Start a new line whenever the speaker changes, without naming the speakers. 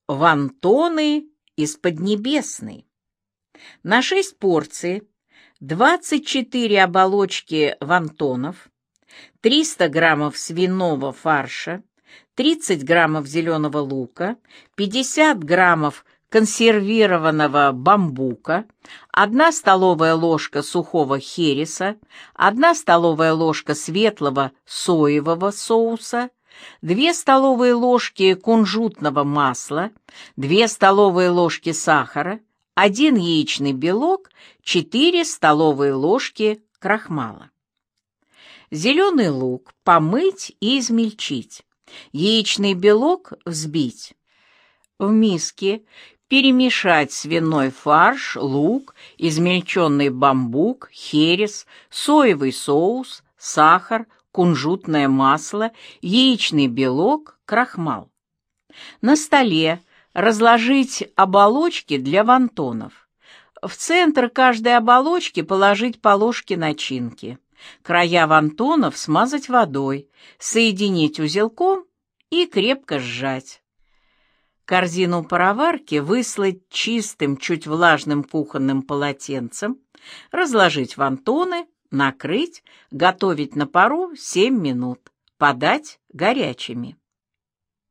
Вонтоны из Поднебесной. На 6 порций 24 оболочки вонтонов, 300 граммов свиного фарша, 30 граммов зеленого лука, 50 граммов консервированного бамбука, 1 столовая ложка сухого хереса, 1 столовая ложка светлого соевого соуса, 2 столовые ложки кунжутного масла, 2 столовые ложки сахара, 1 яичный белок, 4 столовые ложки крахмала. Зеленый лук помыть и измельчить. Яичный белок взбить. В миске перемешать свиной фарш, лук, измельченный бамбук, херес, соевый соус, сахар, кунжутное масло, яичный белок, крахмал. На столе разложить оболочки для вонтонов. В центр каждой оболочки положить по ложке начинки. Края вонтонов смазать водой, соединить узелком и крепко сжать. Корзину пароварки выслать чистым, чуть влажным кухонным полотенцем, разложить вонтоны, накрыть, готовить на пару 7 минут, подать горячими.